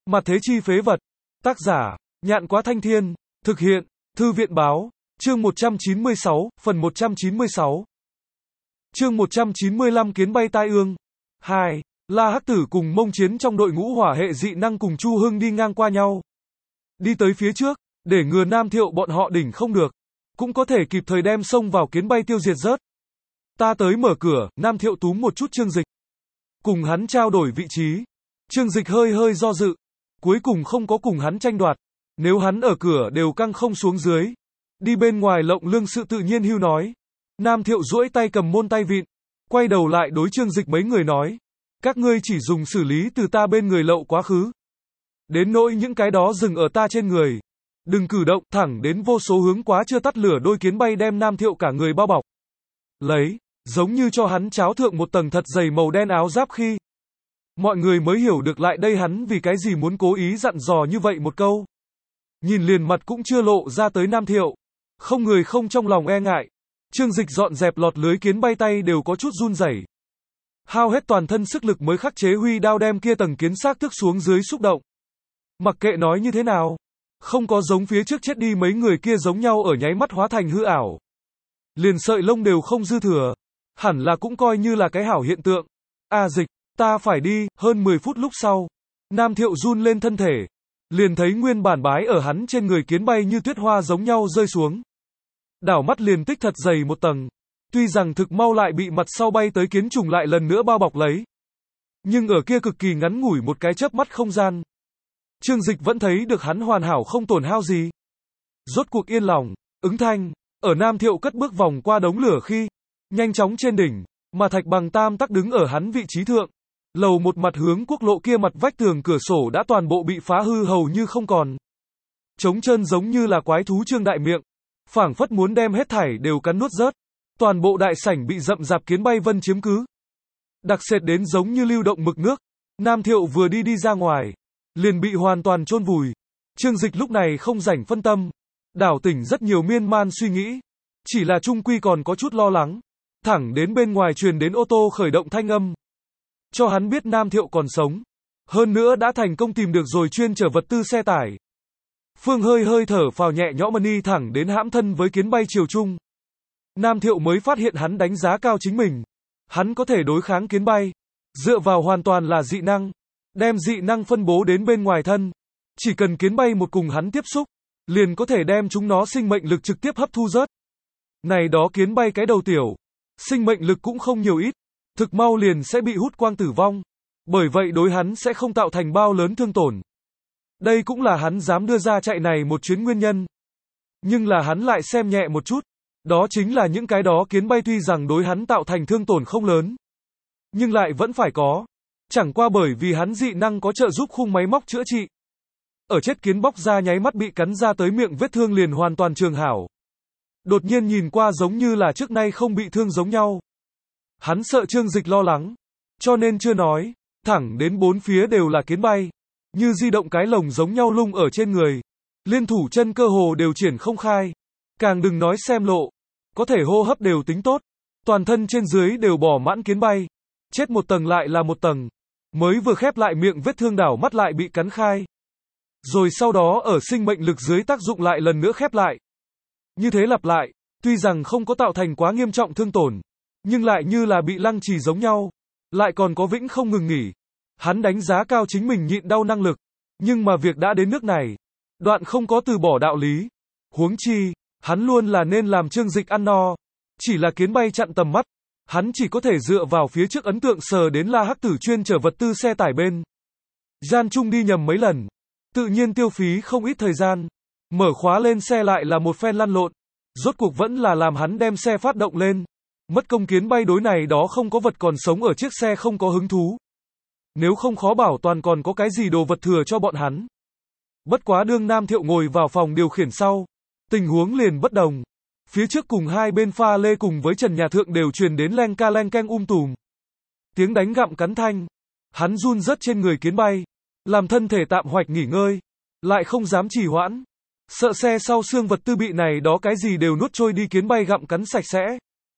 Mặt thế chi phế vật. Tác giả, Nhạn Quá Thanh Thiên. Thực hiện, Thư viện Báo. Chương 196, phần 196. Chương 195 Kiến bay tai ương. 2. La Hắc Tử cùng Mông Chiến trong đội ngũ hỏa hệ dị năng cùng Chu Hưng đi ngang qua nhau. Đi tới phía trước, để ngừa Nam Thiệu bọn họ đỉnh không được. Cũng có thể kịp thời đem xông vào kiến bay tiêu diệt rớt. Ta tới mở cửa, Nam Thiệu túm một chút Trương Dịch. Cùng hắn trao đổi vị trí. Trương Dịch hơi hơi do dự. Cuối cùng không có cùng hắn tranh đoạt. Nếu hắn ở cửa đều căng không xuống dưới. Đi bên ngoài lộng lương sự tự nhiên hưu nói. Nam Thiệu duỗi tay cầm môn tay vịn. Quay đầu lại đối Trương Dịch mấy người nói. Các ngươi chỉ dùng xử lý từ ta bên người lậu quá khứ. Đến nỗi những cái đó dừng ở ta trên người. Đừng cử động, thẳng đến vô số hướng quá chưa tắt lửa đôi kiến bay đem Nam Thiệu cả người bao bọc. Lấy, giống như cho hắn cháo thượng một tầng thật dày màu đen áo giáp khi. Mọi người mới hiểu được lại đây hắn vì cái gì muốn cố ý dặn dò như vậy một câu. Nhìn liền mặt cũng chưa lộ ra tới Nam Thiệu. Không người không trong lòng e ngại. Trương Dịch dọn dẹp lọt lưới kiến bay tay đều có chút run rẩy. Hao hết toàn thân sức lực mới khắc chế huy đao đem kia tầng kiến xác thức xuống dưới xúc động. Mặc kệ nói như thế nào. Không có giống phía trước chết đi mấy người kia giống nhau ở nháy mắt hóa thành hư ảo. Liền sợi lông đều không dư thừa. Hẳn là cũng coi như là cái hảo hiện tượng. Dịch, ta phải đi, hơn 10 phút lúc sau. Nam Thiệu run lên thân thể. Liền thấy nguyên bản bái ở hắn trên người kiến bay như tuyết hoa giống nhau rơi xuống. Đảo mắt liền tích thật dày một tầng. Tuy rằng thực mau lại bị mặt sau bay tới kiến trùng lại lần nữa bao bọc lấy. Nhưng ở kia cực kỳ ngắn ngủi một cái chớp mắt không gian. Trương Dịch vẫn thấy được hắn hoàn hảo không tổn hao gì. Rốt cuộc yên lòng, ứng thanh, ở Nam Thiệu cất bước vòng qua đống lửa khi, nhanh chóng trên đỉnh, mà Thạch Bằng Tam tắc đứng ở hắn vị trí thượng. Lầu một mặt hướng quốc lộ kia mặt vách tường cửa sổ đã toàn bộ bị phá hư hầu như không còn. Trống trơn giống như là quái thú trương đại miệng, phảng phất muốn đem hết thảy đều cắn nuốt rớt. Toàn bộ đại sảnh bị rậm rạp kiến bay vân chiếm cứ. Đặc sệt đến giống như lưu động mực nước. Nam Thiệu vừa đi ra ngoài, liền bị hoàn toàn chôn vùi. Trương Dịch lúc này không rảnh phân tâm, đảo tỉnh rất nhiều miên man suy nghĩ, chỉ là trung quy còn có chút lo lắng. Thẳng đến bên ngoài truyền đến ô tô khởi động thanh âm, cho hắn biết Nam Thiệu còn sống, hơn nữa đã thành công tìm được rồi chuyên chở vật tư xe tải. Phương hơi hơi thở phào nhẹ nhõm đi thẳng đến hãm thân với kiến bay chiều trung. Nam Thiệu mới phát hiện hắn đánh giá cao chính mình. Hắn có thể đối kháng kiến bay, dựa vào hoàn toàn là dị năng. Đem dị năng phân bố đến bên ngoài thân. Chỉ cần kiến bay một cùng hắn tiếp xúc, liền có thể đem chúng nó sinh mệnh lực trực tiếp hấp thu rớt. Này đó kiến bay cái đầu tiểu, sinh mệnh lực cũng không nhiều ít, thực mau liền sẽ bị hút quang tử vong. Bởi vậy đối hắn sẽ không tạo thành bao lớn thương tổn. Đây cũng là hắn dám đưa ra chạy này một chuyến nguyên nhân. Nhưng là hắn lại xem nhẹ một chút. Đó chính là những cái đó kiến bay tuy rằng đối hắn tạo thành thương tổn không lớn, nhưng lại vẫn phải có. Chẳng qua bởi vì hắn dị năng có trợ giúp khung máy móc chữa trị. Ở chết kiến bóc ra nháy mắt bị cắn ra tới miệng vết thương liền hoàn toàn trường hảo. Đột nhiên nhìn qua giống như là trước nay không bị thương giống nhau. Hắn sợ Trương Dịch lo lắng, cho nên chưa nói, thẳng đến bốn phía đều là kiến bay. Như di động cái lồng giống nhau lung ở trên người. Liên thủ chân cơ hồ đều triển không khai. Càng đừng nói xem lộ. Có thể hô hấp đều tính tốt. Toàn thân trên dưới đều bỏ mãn kiến bay. Chết một tầng lại là một tầng. Mới vừa khép lại miệng vết thương đảo mắt lại bị cắn khai. Rồi sau đó ở sinh mệnh lực dưới tác dụng lại lần nữa khép lại. Như thế lặp lại, tuy rằng không có tạo thành quá nghiêm trọng thương tổn, nhưng lại như là bị lăng trì giống nhau. Lại còn có vĩnh không ngừng nghỉ. Hắn đánh giá cao chính mình nhịn đau năng lực. Nhưng mà việc đã đến nước này, đoạn không có từ bỏ đạo lý. Huống chi, hắn luôn là nên làm Trương Dịch ăn no. Chỉ là kiến bay chặn tầm mắt. Hắn chỉ có thể dựa vào phía trước ấn tượng sờ đến La Hắc Tử chuyên chở vật tư xe tải bên. Gian Trung đi nhầm mấy lần. Tự nhiên tiêu phí không ít thời gian. Mở khóa lên xe lại là một phen lăn lộn. Rốt cuộc vẫn là làm hắn đem xe phát động lên. Mất công kiến bay đối này đó không có vật còn sống ở chiếc xe không có hứng thú. Nếu không khó bảo toàn còn có cái gì đồ vật thừa cho bọn hắn. Bất quá đương Nam Thiệu ngồi vào phòng điều khiển sau. Tình huống liền bất đồng. Phía trước cùng hai bên pha lê cùng với trần nhà thượng đều truyền đến len ca len keng tùm. Tiếng đánh gặm cắn thanh. Hắn run rớt trên người kiến bay. Làm thân thể tạm hoạch nghỉ ngơi. Lại không dám trì hoãn. Sợ xe sau xương vật tư bị này đó cái gì đều nuốt trôi đi kiến bay gặm cắn sạch sẽ.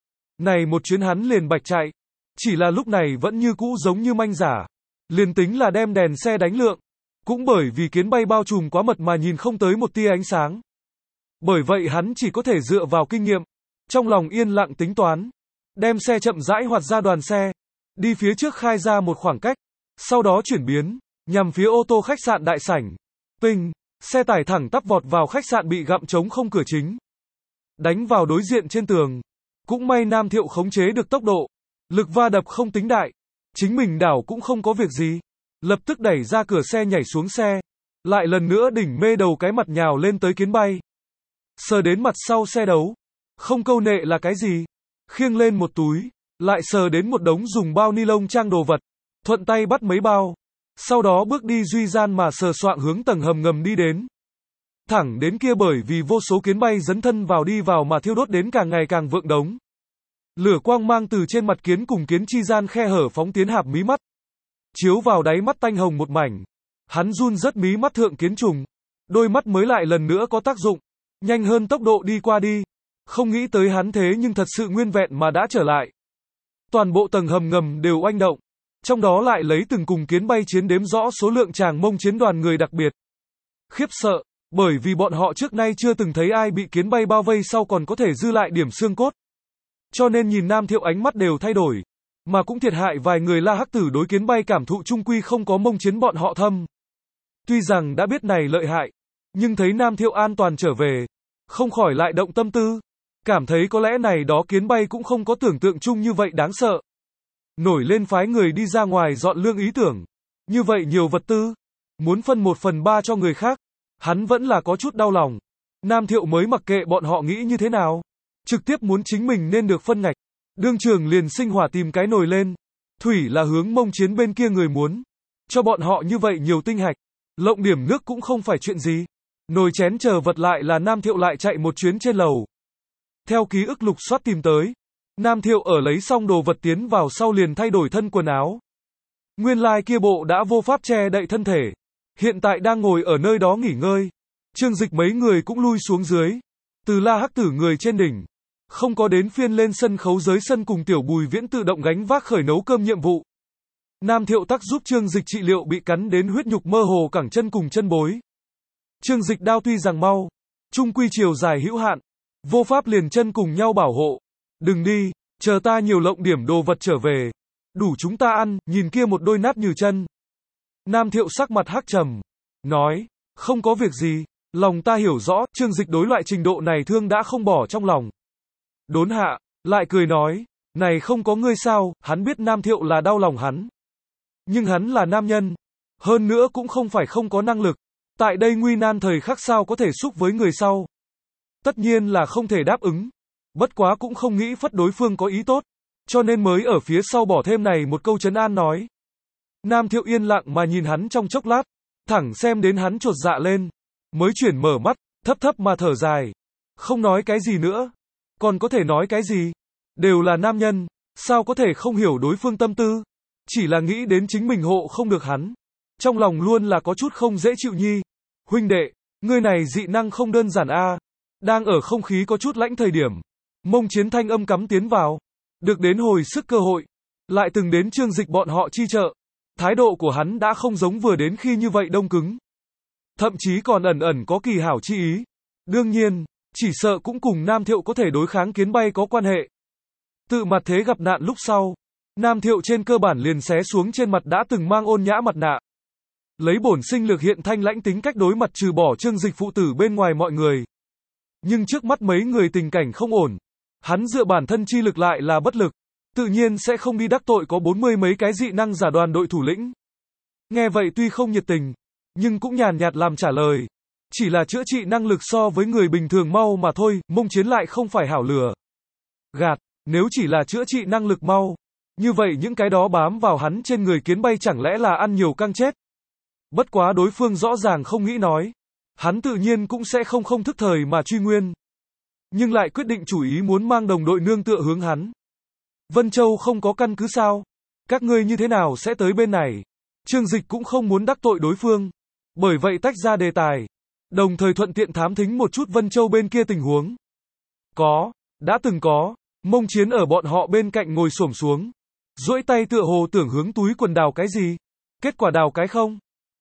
Này một chuyến hắn liền bạch chạy. Chỉ là lúc này vẫn như cũ giống như manh giả. Liền tính là đem đèn xe đánh lượng. Cũng bởi vì kiến bay bao trùm quá mật mà nhìn không tới một tia ánh sáng. Bởi vậy hắn chỉ có thể dựa vào kinh nghiệm. Trong lòng yên lặng tính toán. Đem xe chậm rãi hoạt ra đoàn xe. Đi phía trước khai ra một khoảng cách. Sau đó chuyển biến. Nhằm phía ô tô khách sạn đại sảnh. Ping. Xe tải thẳng tắp vọt vào khách sạn bị gặm trống không cửa chính. Đánh vào đối diện trên tường. Cũng may Nam Thiệu khống chế được tốc độ. Lực va đập không tính đại. Chính mình đảo cũng không có việc gì. Lập tức đẩy ra cửa xe nhảy xuống xe. Lại lần nữa đỉnh mê đầu cái mặt nhào lên tới kiến bay. Sờ đến mặt sau xe đấu. Không câu nệ là cái gì. Khiêng lên một túi. Lại sờ đến một đống dùng bao ni lông trang đồ vật. Thuận tay bắt mấy bao. Sau đó bước đi duy gian mà sờ soạng hướng tầng hầm ngầm đi đến. Thẳng đến kia bởi vì vô số kiến bay dấn thân vào đi vào mà thiêu đốt đến càng ngày càng vượng đống. Lửa quang mang từ trên mặt kiến cùng kiến chi gian khe hở phóng tiến hạp mí mắt. Chiếu vào đáy mắt tanh hồng một mảnh. Hắn run rớt mí mắt thượng kiến trùng. Đôi mắt mới lại lần nữa có tác dụng. Nhanh hơn tốc độ đi qua đi. Không nghĩ tới hắn thế nhưng thật sự nguyên vẹn mà đã trở lại. Toàn bộ tầng hầm ngầm đều oanh động. Trong đó lại lấy từng cùng kiến bay chiến đếm rõ số lượng tràng Mông chiến đoàn người đặc biệt. Khiếp sợ, bởi vì bọn họ trước nay chưa từng thấy ai bị kiến bay bao vây sau còn có thể dư lại điểm xương cốt. Cho nên nhìn Nam Thiệu ánh mắt đều thay đổi. Mà cũng thiệt hại vài người La Hắc Tử đối kiến bay cảm thụ chung quy không có Mông chiến bọn họ thâm. Tuy rằng đã biết này lợi hại, nhưng thấy Nam Thiệu an toàn trở về, không khỏi lại động tâm tư. Cảm thấy có lẽ này đó kiến bay cũng không có tưởng tượng chung như vậy đáng sợ. Nổi lên phái người đi ra ngoài dọn lương ý tưởng. Như vậy nhiều vật tư. Muốn phân 1/3 cho người khác. Hắn vẫn là có chút đau lòng. Nam Thiệu mới mặc kệ bọn họ nghĩ như thế nào. Trực tiếp muốn chính mình nên được phân ngạch. Đương trường liền sinh hỏa tìm cái nồi lên. Thủy là hướng Mông chiến bên kia người muốn. Cho bọn họ như vậy nhiều tinh hạch. Lộng điểm nước cũng không phải chuyện gì. Nồi chén chờ vật lại là Nam Thiệu lại chạy một chuyến trên lầu. Theo ký ức lục soát tìm tới. Nam Thiệu ở lấy xong đồ vật tiến vào sau liền thay đổi thân quần áo. Nguyên lai kia bộ đã vô pháp che đậy thân thể. Hiện tại đang ngồi ở nơi đó nghỉ ngơi. Trương Dịch mấy người cũng lui xuống dưới. Từ La Hắc Tử người trên đỉnh. Không có đến phiên lên sân khấu giới sân cùng Tiểu Bùi Viễn tự động gánh vác khởi nấu cơm nhiệm vụ. Nam Thiệu tắc giúp Trương Dịch trị liệu bị cắn đến huyết nhục mơ hồ cẳng chân cùng chân bối. Trương Dịch đao tuy rằng mau, chung quy chiều dài hữu hạn. Vô pháp liền chân cùng nhau bảo hộ. Đừng đi, chờ ta nhiều lộng điểm đồ vật trở về. Đủ chúng ta ăn, nhìn kia một đôi nát như chân. Nam Thiệu sắc mặt hắc trầm. Nói, không có việc gì, lòng ta hiểu rõ, Trương Dịch đối loại trình độ này thương đã không bỏ trong lòng. Đốn hạ, lại cười nói, này không có ngươi sao, hắn biết Nam Thiệu là đau lòng hắn. Nhưng hắn là nam nhân. Hơn nữa cũng không phải không có năng lực. Tại đây nguy nan thời khắc sao có thể xúc với người sau. Tất nhiên là không thể đáp ứng. Bất quá cũng không nghĩ phất đối phương có ý tốt. Cho nên mới ở phía sau bỏ thêm này một câu trấn an nói. Nam Thiệu yên lặng mà nhìn hắn trong chốc lát. Thẳng xem đến hắn chột dạ lên. Mới chuyển mở mắt, thấp thấp mà thở dài. Không nói cái gì nữa. Còn có thể nói cái gì? Đều là nam nhân. Sao có thể không hiểu đối phương tâm tư? Chỉ là nghĩ đến chính mình hộ không được hắn. Trong lòng luôn là có chút không dễ chịu nhi. Huynh đệ, ngươi này dị năng không đơn giản a. Đang ở không khí có chút lãnh thời điểm. Mông chiến thanh âm cắm tiến vào. Được đến hồi sức cơ hội. Lại từng đến Trương Dịch bọn họ chi trợ. Thái độ của hắn đã không giống vừa đến khi như vậy đông cứng. Thậm chí còn ẩn ẩn có kỳ hảo chi ý. Đương nhiên, chỉ sợ cũng cùng Nam Thiệu có thể đối kháng kiến bay có quan hệ. Tự mặt thế gặp nạn lúc sau. Nam Thiệu trên cơ bản liền xé xuống trên mặt đã từng mang ôn nhã mặt nạ. Lấy bổn sinh lược hiện thanh lãnh tính cách đối mặt trừ bỏ Trương Dịch phụ tử bên ngoài mọi người. Nhưng trước mắt mấy người tình cảnh không ổn. Hắn dựa bản thân chi lực lại là bất lực. Tự nhiên sẽ không đi đắc tội có 40 mấy cái dị năng giả đoàn đội thủ lĩnh. Nghe vậy tuy không nhiệt tình, nhưng cũng nhàn nhạt làm trả lời. Chỉ là chữa trị năng lực so với người bình thường mau mà thôi, Mông chiến lại không phải hảo lừa gạt, nếu chỉ là chữa trị năng lực mau. Như vậy những cái đó bám vào hắn trên người kiến bay chẳng lẽ là ăn nhiều căng chết. Bất quá đối phương rõ ràng không nghĩ nói. Hắn tự nhiên cũng sẽ không thức thời mà truy nguyên. Nhưng lại quyết định chủ ý muốn mang đồng đội nương tựa hướng hắn. Vân Châu không có căn cứ sao? Các ngươi như thế nào sẽ tới bên này? Trương Dịch cũng không muốn đắc tội đối phương. Bởi vậy tách ra đề tài. Đồng thời thuận tiện thám thính một chút Vân Châu bên kia tình huống. Đã từng có. Mông chiến ở bọn họ bên cạnh ngồi xổm xuống. Duỗi tay tựa hồ tưởng hướng túi quần đào cái gì. Kết quả đào cái không.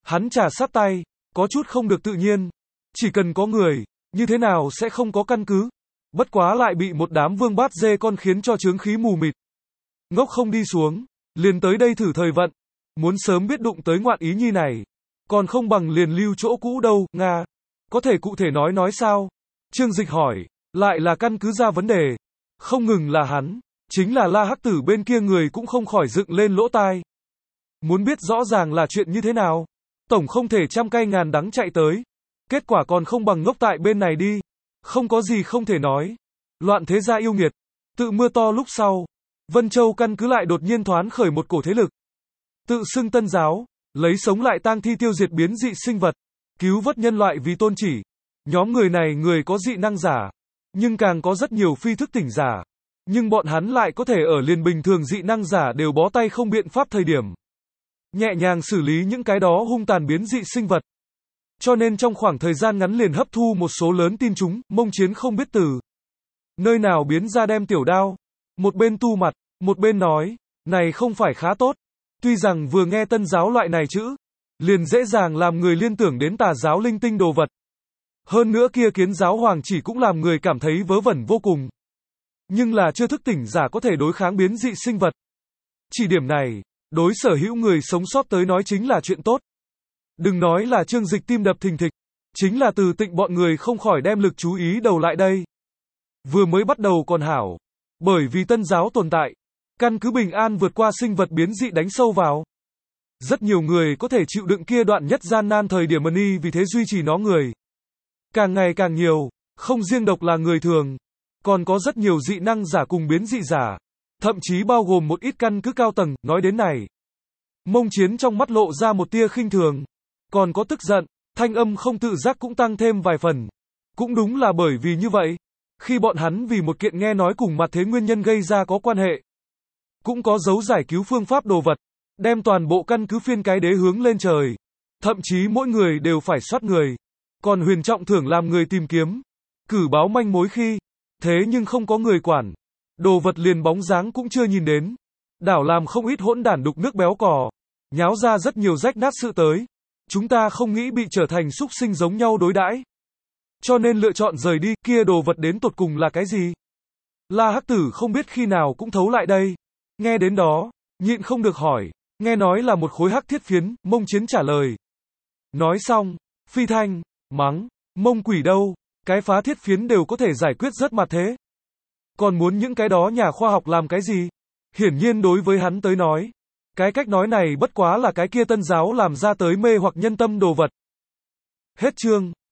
Hắn trà sát tay, có chút không được tự nhiên. Chỉ cần có người, như thế nào sẽ không có căn cứ. Bất quá lại bị một đám vương bát dê con khiến cho chướng khí mù mịt. Ngốc không đi xuống, liền tới đây thử thời vận. Muốn sớm biết đụng tới ngoạn ý nhi này. Còn không bằng liền lưu chỗ cũ đâu, Nga. Có thể cụ thể nói sao? Trương Dịch hỏi, lại là căn cứ ra vấn đề. Không ngừng là hắn, chính là La Hắc Tử bên kia người cũng không khỏi dựng lên lỗ tai. Muốn biết rõ ràng là chuyện như thế nào? Tổng không thể trăm cây ngàn đắng chạy tới. Kết quả còn không bằng ngốc tại bên này đi. Không có gì không thể nói. Loạn thế gia yêu nghiệt. Tự mưa to lúc sau. Vân Châu căn cứ lại đột nhiên thoán khởi một cổ thế lực. Tự xưng Tân giáo, lấy sống lại tang thi tiêu diệt biến dị sinh vật. Cứu vớt nhân loại vì tôn chỉ. Nhóm người này người có dị năng giả. Nhưng càng có rất nhiều phi thức tỉnh giả. Nhưng bọn hắn lại có thể ở liền bình thường dị năng giả đều bó tay không biện pháp thời điểm. Nhẹ nhàng xử lý những cái đó hung tàn biến dị sinh vật. Cho nên trong khoảng thời gian ngắn liền hấp thu một số lớn tin chúng, Mông Chiến không biết từ nơi nào biến ra đem tiểu đao. Một bên tu mặt, một bên nói, này không phải khá tốt. Tuy rằng vừa nghe Tân giáo loại này chữ, liền dễ dàng làm người liên tưởng đến tà giáo linh tinh đồ vật. Hơn nữa kia Kiến giáo hoàng chỉ cũng làm người cảm thấy vớ vẩn vô cùng. Nhưng là chưa thức tỉnh giả có thể đối kháng biến dị sinh vật. Chỉ điểm này, đối sở hữu người sống sót tới nói chính là chuyện tốt. Đừng nói là Trương Dịch tim đập thình thịch, chính là Từ Tịnh bọn người không khỏi đem lực chú ý đầu lại đây. Vừa mới bắt đầu còn hảo, bởi vì Tân giáo tồn tại, căn cứ bình an vượt qua sinh vật biến dị đánh sâu vào. Rất nhiều người có thể chịu đựng kia đoạn nhất gian nan thời điểm y vì thế duy trì nó người. Càng ngày càng nhiều, không riêng độc là người thường, còn có rất nhiều dị năng giả cùng biến dị giả, thậm chí bao gồm một ít căn cứ cao tầng. Nói đến này, Mông Chiến trong mắt lộ ra một tia khinh thường, còn có tức giận, thanh âm không tự giác cũng tăng thêm vài phần. Cũng đúng là bởi vì như vậy, khi bọn hắn vì một kiện nghe nói cùng mặt thế nguyên nhân gây ra có quan hệ, cũng có dấu giải cứu phương pháp đồ vật, đem toàn bộ căn cứ phiên cái đế hướng lên trời, thậm chí mỗi người đều phải soát người, còn huyền trọng thưởng làm người tìm kiếm, cử báo manh mối khi, thế nhưng không có người quản, đồ vật liền bóng dáng cũng chưa nhìn đến, đảo làm không ít hỗn đản đục nước béo cò, nháo ra rất nhiều rách nát sự tới. Chúng ta không nghĩ bị trở thành súc sinh giống nhau đối đãi, cho nên lựa chọn rời đi. Kia đồ vật đến tột cùng là cái gì? La Hắc Tử không biết khi nào cũng thấu lại đây. Nghe đến đó, nhịn không được hỏi, nghe nói là một khối hắc thiết phiến. Mông Chiến trả lời. Nói xong, phi thanh, mắng, Mông quỷ đâu, cái phá thiết phiến đều có thể giải quyết rất mặt thế. Còn muốn những cái đó nhà khoa học làm cái gì? Hiển nhiên đối với hắn tới nói, cái cách nói này bất quá là cái kia Tân giáo làm ra tới mê hoặc nhân tâm đồ vật. Hết chương.